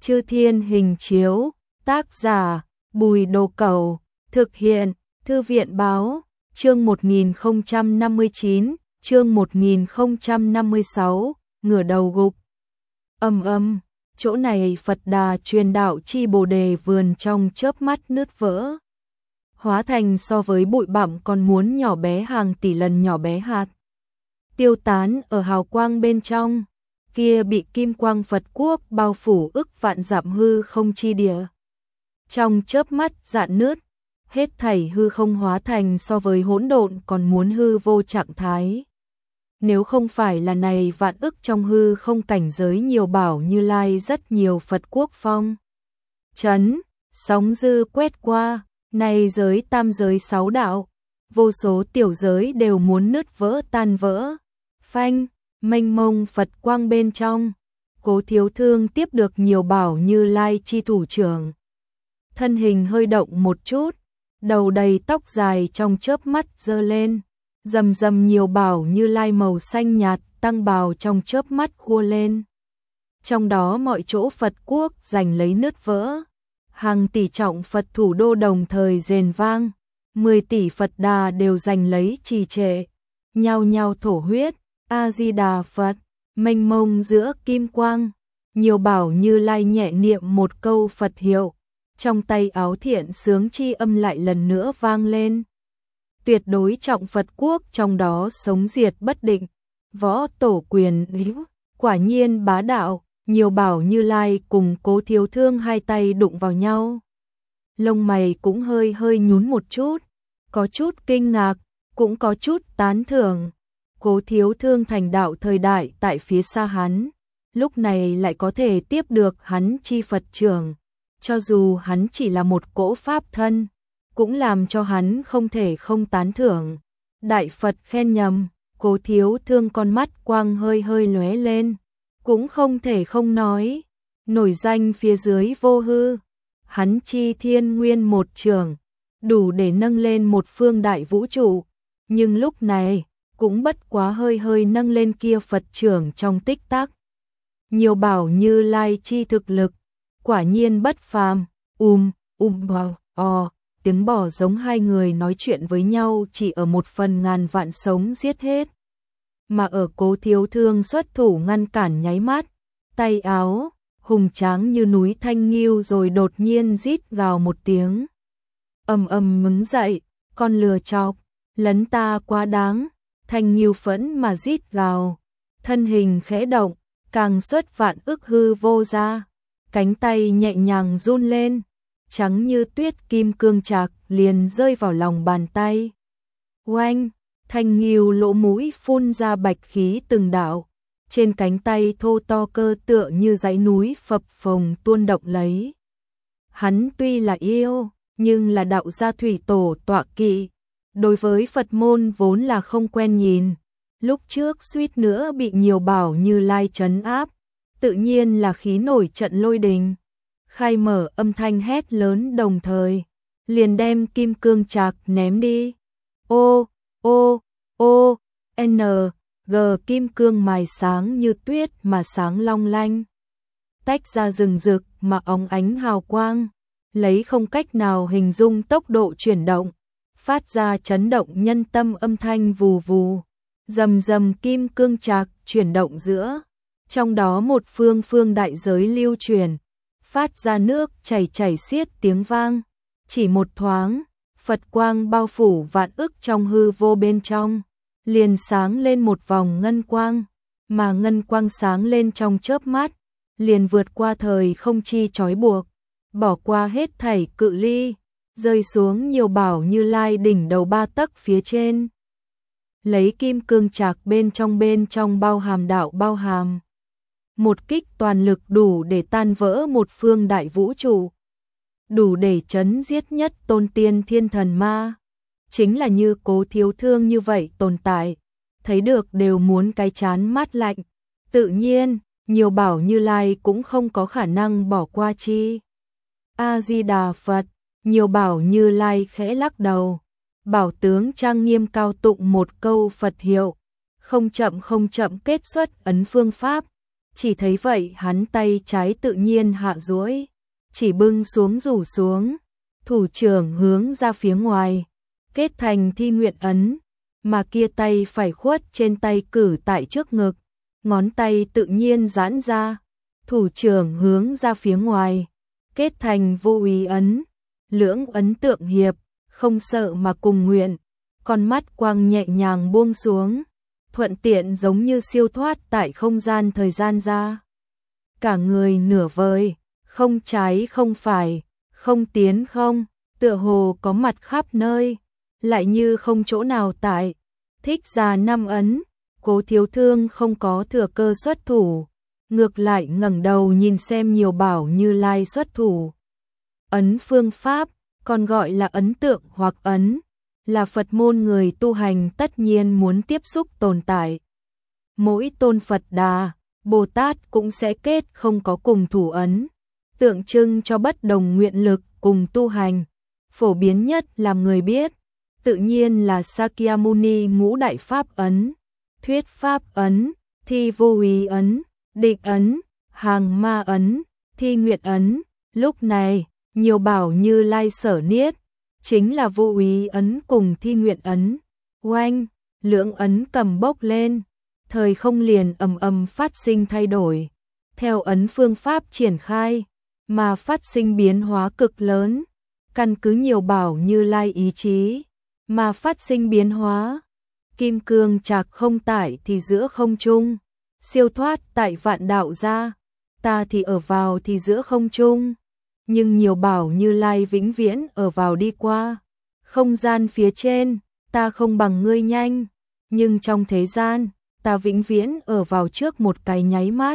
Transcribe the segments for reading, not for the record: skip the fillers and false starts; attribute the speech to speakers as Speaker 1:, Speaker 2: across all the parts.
Speaker 1: Chư Thiên Hình Chiếu, tác giả, Bùi Đồ Cẩu, thực hiện, Thư viện Báo, chương 1059, chương 1056, ngửa đầu gục. Chỗ này Phật Đà truyền đạo chi Bồ Đề vườn trong chớp mắt nứt vỡ. Hóa thành so với bụi bặm còn muốn nhỏ bé hàng tỷ lần nhỏ bé hạt. Tiêu tán ở hào quang bên trong, kia bị kim quang Phật quốc bao phủ ức vạn dặm hư không chi địa. Trong chớp mắt rạn nứt, hết thảy hư không hóa thành so với hỗn độn còn muốn hư vô trạng thái. Nếu không phải là này vạn ức trong hư không cảnh giới nhiều bảo Như Lai rất nhiều Phật quốc phong chấn, sóng dư quét qua, này giới tam giới sáu đạo, vô số tiểu giới đều muốn nứt vỡ tan vỡ. Phanh, mênh mông Phật quang bên trong, Cố Thiếu Thương tiếp được nhiều bảo Như Lai chi thủ trưởng. Thân hình hơi động một chút, đầu đầy tóc dài trong chớp mắt giơ lên, rầm rầm nhiều bảo Như Lai màu xanh nhạt tăng bào trong chớp mắt khua lên. Trong đó mọi chỗ Phật quốc giành lấy nứt vỡ, hàng tỷ trọng Phật thủ đô đồng thời rền vang, 10 tỷ Phật Đà đều giành lấy trì trệ, nhao nhao thổ huyết. A Di Đà Phật, mênh mông giữa kim quang, nhiều bảo Như Lai nhẹ niệm một câu Phật hiệu, trong tay áo thiện sướng chi âm lại lần nữa vang lên. Tuyệt đối trọng Phật quốc trong đó sống diệt bất định, võ tổ quyền hữu, quả nhiên bá đạo, nhiều bảo Như Lai cùng Cố Thiếu Thương hai tay đụng vào nhau. Lông mày cũng hơi hơi nhún một chút, có chút kinh ngạc, cũng có chút tán thưởng. Cố Thiếu Thương thành đạo thời đại tại phía xa hắn, lúc này lại có thể tiếp được hắn chi Phật trưởng, cho dù hắn chỉ là một cỗ pháp thân, cũng làm cho hắn không thể không tán thưởng. Đại Phật khen nhầm, Cố Thiếu Thương con mắt quang hơi hơi lóe lên, cũng không thể không nói, nổi danh phía dưới vô hư, hắn chi thiên nguyên một trường, đủ để nâng lên một phương đại vũ trụ, nhưng lúc này cũng bất quá hơi hơi nâng lên kia Phật trưởng trong tích tắc. Nhiều bảo Như Lai chi thực lực, quả nhiên bất phàm. Tiếng bò giống hai người nói chuyện với nhau chỉ ở một phần ngàn vạn sống giết hết. Mà ở Cố Thiếu Thương xuất thủ ngăn cản nháy mắt, tay áo, hùng tráng như núi thanh nghiêu rồi đột nhiên rít gào một tiếng. Mứng dậy, con lừa chọc, lấn ta quá đáng. Thanh nghiêu phẫn mà rít gào, thân hình khẽ động, càng xuất vạn ức hư vô ra, cánh tay nhẹ nhàng run lên, trắng như tuyết kim cương trạc liền rơi vào lòng bàn tay. Oanh, thanh nghiêu lỗ mũi phun ra bạch khí từng đạo, trên cánh tay thô to cơ tựa như dãy núi phập phồng tuôn động lấy. Hắn tuy là yêu, nhưng là đạo gia thủy tổ tọa kỵ. Đối với Phật môn vốn là không quen nhìn, lúc trước suýt nữa bị nhiều bảo Như Lai trấn áp, tự nhiên là khí nổi trận lôi đình. Khai mở âm thanh hét lớn đồng thời, liền đem kim cương trạc ném đi. G kim cương mài sáng như tuyết mà sáng long lanh, tách ra rừng rực mà óng ánh hào quang, lấy không cách nào hình dung tốc độ chuyển động. Phát ra chấn động nhân tâm âm thanh vù vù, rầm rầm kim cương trạc chuyển động giữa, trong đó một phương phương đại giới lưu truyền, phát ra nước chảy chảy xiết tiếng vang, chỉ một thoáng, Phật quang bao phủ vạn ức trong hư vô bên trong, liền sáng lên một vòng ngân quang, mà ngân quang sáng lên trong chớp mắt, liền vượt qua thời không chi trói buộc, bỏ qua hết thảy cự ly, rơi xuống nhiều bảo Như Lai đỉnh đầu 3 tấc phía trên. Lấy kim cương trạc bên trong bao hàm đạo bao hàm. Một kích toàn lực đủ để tan vỡ một phương đại vũ trụ. Đủ để chấn giết nhất tôn tiên thiên thần ma. Chính là như Cố Thiếu Thương như vậy tồn tại. Thấy được đều muốn cái chán mát lạnh. Tự nhiên, nhiều bảo Như Lai cũng không có khả năng bỏ qua chi. A Di Đà Phật. Nhiều bảo Như Lai khẽ lắc đầu, bảo tướng trang nghiêm cao tụng một câu Phật hiệu, không chậm kết xuất ấn phương pháp, chỉ thấy vậy hắn tay trái tự nhiên hạ duỗi, chỉ bưng xuống rủ xuống, thủ trưởng hướng ra phía ngoài, kết thành thi nguyện ấn, mà kia tay phải khuất trên tay cử tại trước ngực, ngón tay tự nhiên giãn ra, thủ trưởng hướng ra phía ngoài, kết thành vô úy ấn, lưỡng ấn tượng hiệp, không sợ mà cùng nguyện, con mắt quang nhẹ nhàng buông xuống, thuận tiện giống như siêu thoát tại không gian thời gian ra. Cả người nửa vời, không trái không phải, không tiến không, tựa hồ có mặt khắp nơi, lại như không chỗ nào tại. Thích ra năm ấn, Cố Thiếu Thương không có thừa cơ xuất thủ, ngược lại ngẩng đầu nhìn xem Nhiều Bảo Như Lai xuất thủ. Ấn phương pháp, còn gọi là ấn tượng hoặc ấn, là Phật môn người tu hành tất nhiên muốn tiếp xúc tồn tại. Mỗi tôn Phật Đà, Bồ Tát cũng sẽ kết không có cùng thủ ấn, tượng trưng cho bất đồng nguyện lực cùng tu hành. Phổ biến nhất làm người biết, tự nhiên là Sakyamuni ngũ đại pháp ấn, thuyết pháp ấn, thi vô úy ấn, định ấn, hàng ma ấn, thi nguyện ấn. Lúc này, Nhiều Bảo Như Lai sở niết, chính là vô úy ấn cùng thi nguyện ấn. Oanh, lưỡng ấn cầm bốc lên, thời không liền ầm ầm phát sinh thay đổi. Theo ấn phương pháp triển khai, mà phát sinh biến hóa cực lớn, căn cứ Nhiều Bảo Như Lai ý chí, mà phát sinh biến hóa. Kim cương trạc không tại thì giữa không trung, siêu thoát tại vạn đạo ra, ta thì ở vào thì giữa không trung. Nhưng Nhiều Bảo Như Lai vĩnh viễn ở vào đi qua. Không gian phía trên, ta không bằng ngươi nhanh, nhưng trong thế gian, ta vĩnh viễn ở vào trước một cái nháy mắt.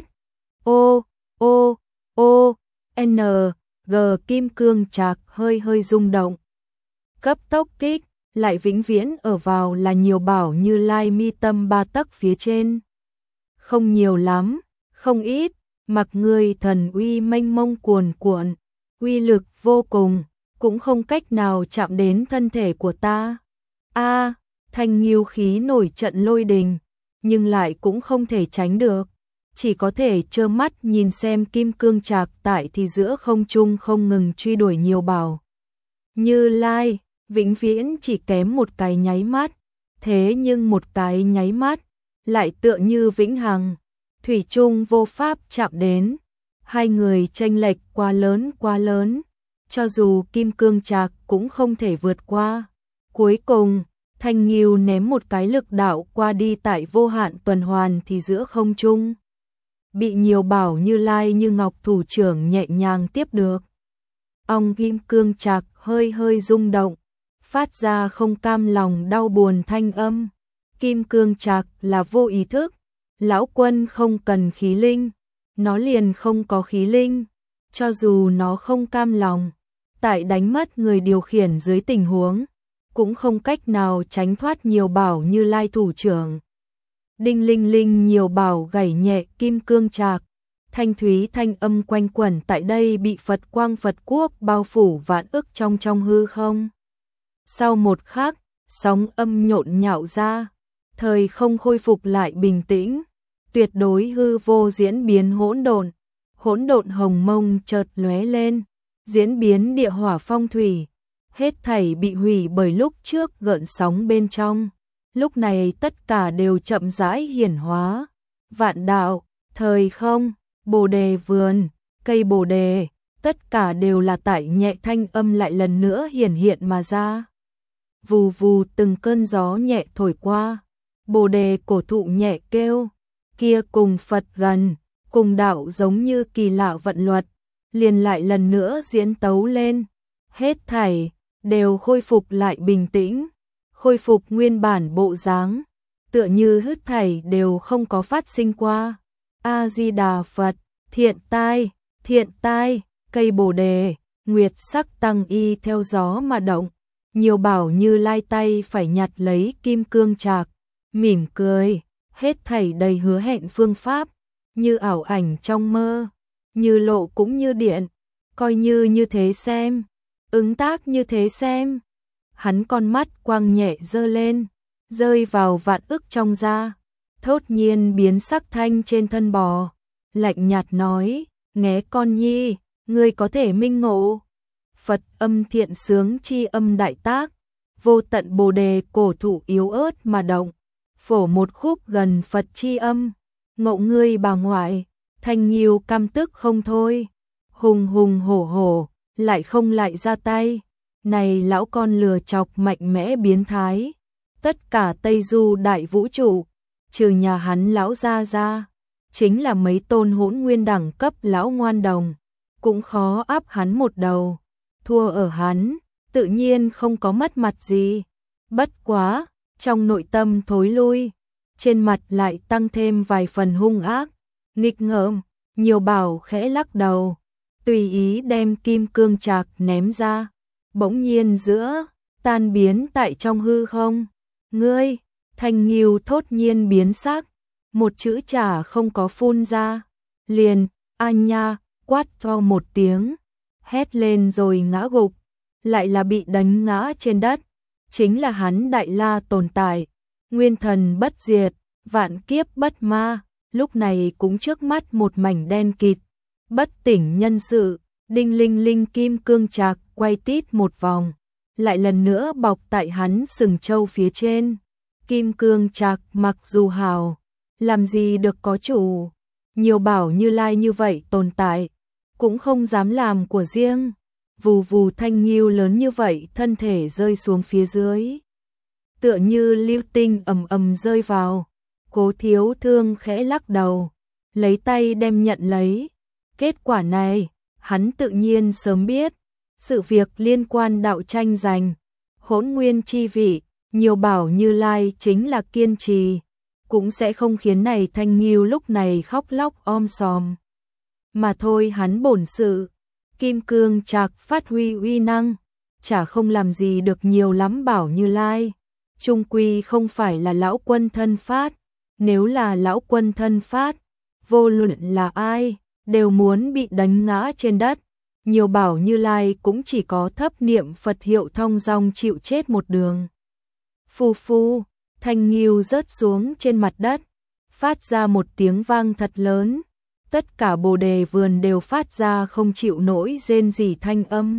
Speaker 1: Ô, ô, ô, N, G kim cương trạc hơi hơi rung động. Cấp tốc kích, lại vĩnh viễn ở vào là Nhiều Bảo Như Lai mi tâm 3 tấc phía trên. Không nhiều lắm, không ít, mặc ngươi thần uy mênh mông cuồn cuộn, uy lực vô cùng, cũng không cách nào chạm đến thân thể của ta. A, thanh nghiêu khí nổi trận lôi đình, nhưng lại cũng không thể tránh được, chỉ có thể trơ mắt nhìn xem kim cương trạc tại thì giữa không trung không ngừng truy đuổi Nhiều Bảo Như Lai, vĩnh viễn chỉ kém một cái nháy mắt, thế nhưng một cái nháy mắt lại tựa như vĩnh hằng, thủy chung vô pháp chạm đến. Hai người chênh lệch quá lớn, cho dù kim cương trạc cũng không thể vượt qua. Cuối cùng, Thanh Nghiêu ném một cái lực đạo qua đi tại vô hạn tuần hoàn thì giữa không trung, bị Nhiều Bảo Như Lai như ngọc thủ trưởng nhẹ nhàng tiếp được. Ong kim cương trạc hơi hơi rung động, phát ra không cam lòng đau buồn thanh âm. Kim cương trạc là vô ý thức, lão quân không cần khí linh, nó liền không có khí linh, cho dù nó không cam lòng, tại đánh mất người điều khiển dưới tình huống, cũng không cách nào tránh thoát Nhiều Bảo Như Lai thủ trưởng. Đinh linh linh Nhiều Bảo gảy nhẹ kim cương trạc, thanh thúy thanh âm quanh quẩn tại đây bị Phật quang Phật quốc bao phủ vạn ức trong hư không. Sau một khắc, sóng âm nhộn nhạo ra, thời không khôi phục lại bình tĩnh, tuyệt đối hư vô diễn biến hỗn độn hồng mông chợt lóe lên, diễn biến địa hỏa phong thủy, hết thảy bị hủy bởi lúc trước gợn sóng bên trong, lúc này tất cả đều chậm rãi hiển hóa. Vạn đạo, thời không, bồ đề vườn, cây bồ đề, tất cả đều là tại nhẹ thanh âm lại lần nữa hiển hiện mà ra. Vù vù từng cơn gió nhẹ thổi qua, bồ đề cổ thụ nhẹ kêu, kia cùng Phật gần, cùng đạo giống như kỳ lạ vận luật, liền lại lần nữa diễn tấu lên. Hết thảy đều khôi phục lại bình tĩnh, khôi phục nguyên bản bộ dáng, tựa như hết thảy đều không có phát sinh qua. A Di Đà Phật, thiện tai, cây bồ đề, nguyệt sắc tăng y theo gió mà động. Nhiều Bảo Như Lai tay phải nhặt lấy kim cương trạc, mỉm cười, hết thảy đầy hứa hẹn phương pháp, như ảo ảnh trong mơ, như lộ cũng như điện, coi như thế xem, ứng tác như thế xem. Hắn con mắt quang nhẹ dơ lên, rơi vào vạn ức trong da, thốt nhiên biến sắc thanh trên thân bò, lạnh nhạt nói, nghe con nhi, ngươi có thể minh ngộ. Phật âm thiện sướng chi âm đại tác, vô tận bồ đề cổ thụ yếu ớt mà động, phổ một khúc gần Phật chi âm, ngộ ngươi bà ngoại, Thanh Nghiêu căm tức không thôi, hùng hùng hổ hổ, lại không lại ra tay, này lão con lừa chọc mạnh mẽ biến thái, tất cả Tây Du đại vũ trụ, trừ nhà hắn lão gia ra, chính là mấy tôn hỗn nguyên đẳng cấp lão ngoan đồng, cũng khó áp hắn một đầu, thua ở hắn, tự nhiên không có mất mặt gì, bất quá, trong nội tâm thối lui, trên mặt lại tăng thêm vài phần hung ác, nghịch ngợm, Nhiều Bảo khẽ lắc đầu, tùy ý đem kim cương trạc ném ra, bỗng nhiên giữa, tan biến tại trong hư không. Ngươi, Thanh Nghiêu thốt nhiên biến sắc, một chữ chả không có phun ra, liền, anh nha, quát to một tiếng, hét lên rồi ngã gục, lại là bị đánh ngã trên đất, chính là hắn Đại La tồn tại, nguyên thần bất diệt, vạn kiếp bất ma, lúc này cũng trước mắt một mảnh đen kịt, bất tỉnh nhân sự, đinh linh linh kim cương trạc quay tít một vòng, lại lần nữa bọc tại hắn sừng trâu phía trên. Kim cương trạc mặc dù hào, làm gì được có chủ, Nhiều Bảo Như Lai như vậy tồn tại, cũng không dám làm của riêng. Vù vù Thanh Nghiêu lớn như vậy thân thể rơi xuống phía dưới, tựa như lưu tinh ầm ầm rơi vào. Cố Thiếu Thương khẽ lắc đầu, lấy tay đem nhận lấy. Kết quả này, hắn tự nhiên sớm biết, sự việc liên quan đạo tranh giành hỗn nguyên chi vị, Nhiều Bảo Như Lai chính là kiên trì, cũng sẽ không khiến này Thanh Nghiêu lúc này khóc lóc om sòm. Mà thôi hắn bổn sự, kim cương trạc phát huy uy năng, chả không làm gì được nhiều lắm Bảo Như Lai. Trung quy không phải là lão quân thân phát, nếu là lão quân thân phát, vô luận là ai, đều muốn bị đánh ngã trên đất. Nhiều Bảo Như Lai cũng chỉ có thấp niệm Phật hiệu thong dong chịu chết một đường. Phù phù, Thanh Nghiêu rớt xuống trên mặt đất, phát ra một tiếng vang thật lớn. Tất cả bồ đề vườn đều phát ra không chịu nổi rên rỉ thanh âm.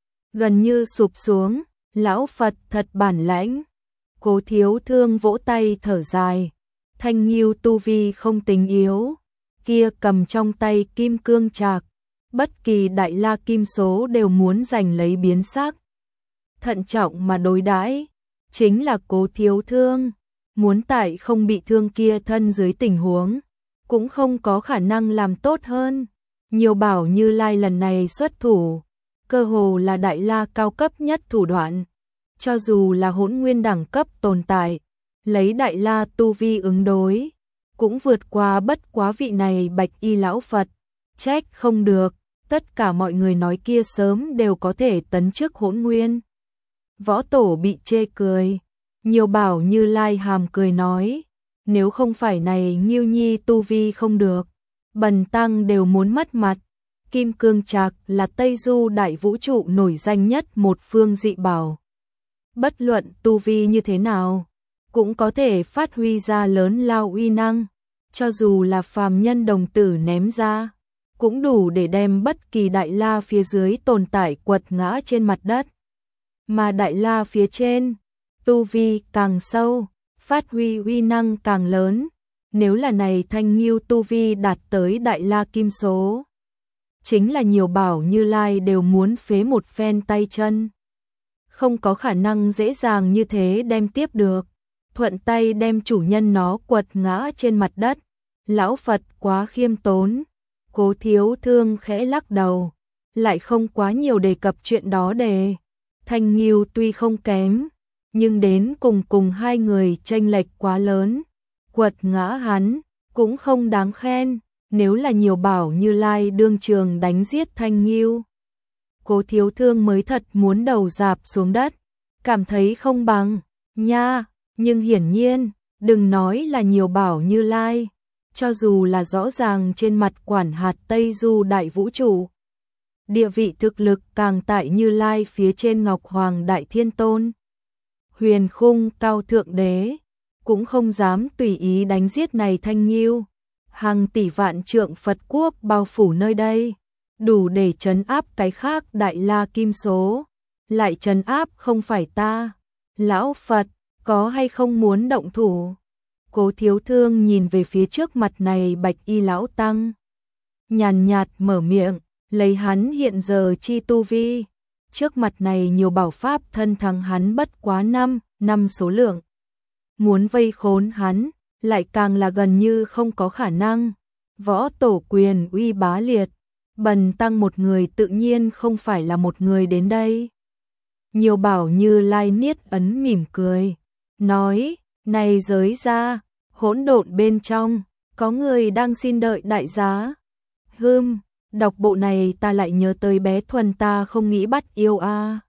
Speaker 1: Gần như sụp xuống, lão Phật thật bản lãnh. Cố Thiếu Thương vỗ tay thở dài. Thanh Nghiêu tu vi không tính yếu, kia cầm trong tay kim cương trạc, bất kỳ đại la kim số đều muốn giành lấy biến sắc. Thận trọng mà đối đãi, chính là Cố Thiếu Thương, muốn tại không bị thương kia thân dưới tình huống, cũng không có khả năng làm tốt hơn. Nhiều Bảo Như Lai lần này xuất thủ, cơ hồ là đại la cao cấp nhất thủ đoạn, cho dù là hỗn nguyên đẳng cấp tồn tại, lấy đại la tu vi ứng đối, cũng vượt qua bất quá vị này bạch y lão Phật, trách không được, tất cả mọi người nói kia sớm đều có thể tấn chức hỗn nguyên. Võ tổ bị chê cười, Nhiều Bảo Như Lai hàm cười nói, nếu không phải này Nghiêu Nhi tu vi không được, bần tăng đều muốn mất mặt. Kim cương trạc là Tây Du đại vũ trụ nổi danh nhất một phương dị bảo. Bất luận tu vi như thế nào, cũng có thể phát huy ra lớn lao uy năng, cho dù là phàm nhân đồng tử ném ra, cũng đủ để đem bất kỳ đại la phía dưới tồn tại quật ngã trên mặt đất. Mà đại la phía trên, tu vi càng sâu, phát huy uy năng càng lớn, nếu là này Thanh Nghiêu tu vi đạt tới đại la kim số, chính là Nhiều Bảo Như Lai đều muốn phế một phen tay chân. Không có khả năng dễ dàng như thế đem tiếp được, thuận tay đem chủ nhân nó quật ngã trên mặt đất. Lão Phật quá khiêm tốn. Cố Thiếu Thương khẽ lắc đầu, lại không quá nhiều đề cập chuyện đó đề. Thanh Nghiêu tuy không kém, nhưng đến cùng hai người chênh lệch quá lớn, quật ngã hắn cũng không đáng khen. Nếu là Nhiều Bảo Như Lai đương trường đánh giết Thanh Nghiêu, Cố Thiếu Thương mới thật muốn đầu rạp xuống đất, cảm thấy không bằng nha. Nhưng hiển nhiên, đừng nói là Nhiều Bảo Như Lai, cho dù là rõ ràng trên mặt quản hạt Tây Du đại vũ trụ, địa vị thực lực càng tại Như Lai phía trên Ngọc Hoàng Đại Thiên Tôn, Huyền Khung Cao Thượng Đế, cũng không dám tùy ý đánh giết này Thanh Nghiêu. hàng tỷ vạn trượng Phật quốc bao phủ nơi đây, đủ để trấn áp cái khác Đại La Kim số, lại trấn áp không phải ta. Lão Phật, có hay không muốn động thủ? Cố Thiếu Thương nhìn về phía trước mặt này Bạch Y lão tăng, nhàn nhạt mở miệng, lấy hắn hiện giờ chi tu vi, trước mặt này nhiều bảo pháp thân thắng hắn bất quá 5 số lượng. Muốn vây khốn hắn, lại càng là gần như không có khả năng. Võ tổ quyền uy bá liệt, bần tăng một người tự nhiên không phải là một người đến đây. Nhiều bảo Như Lai Niết ấn mỉm cười, nói, này giới ra, hỗn độn bên trong, có người đang xin đợi đại giá. Đọc bộ này ta lại nhớ tới bé Thuần ta không nghĩ bắt yêu a.